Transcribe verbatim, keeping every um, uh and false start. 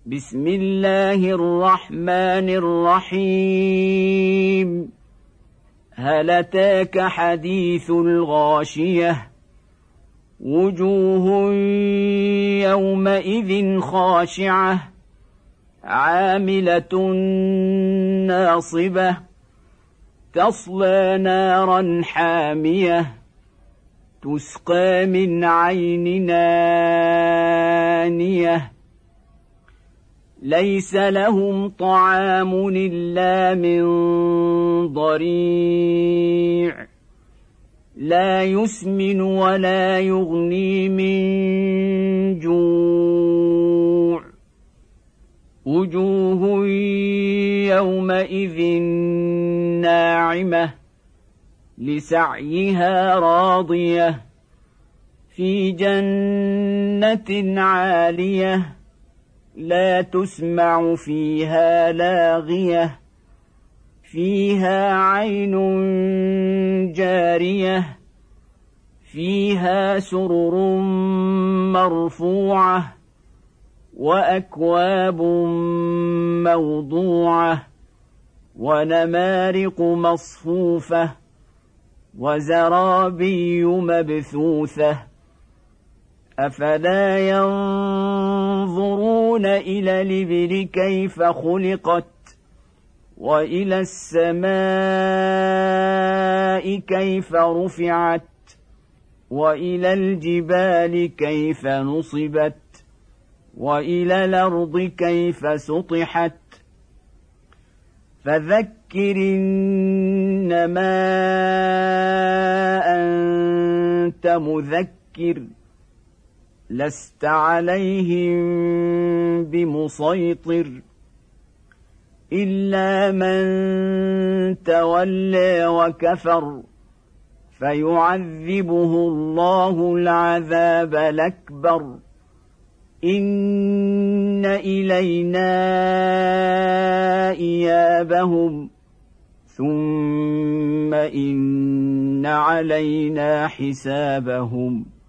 بسم الله الرحمن الرحيم هل أتاك حديث الغاشية وجوه يومئذ خاشعة عاملة ناصبة تصلى نارا حامية تسقى من عين آنية ليس لهم طعام إلا من ضريع لا يسمن ولا يغني من جوع وجوه يومئذ ناعمة لسعيها راضية في جنة عالية لا تسمع فيها لاغية فيها عين جارية فيها سرر مرفوعة وأكواب موضوعة ونمارق مصفوفة وزرابي مبثوثة أفلا ينظرون إلى الإبل كيف خلقت وإلى السماء كيف رفعت وإلى الجبال كيف نصبت وإلى الأرض كيف سطحت فذكر إنما أنت مذكر لست عليهم بمسيطر إلا من تولى وكفر فيعذبه الله العذاب الأكبر إن إلينا إيابهم ثم إن علينا حسابهم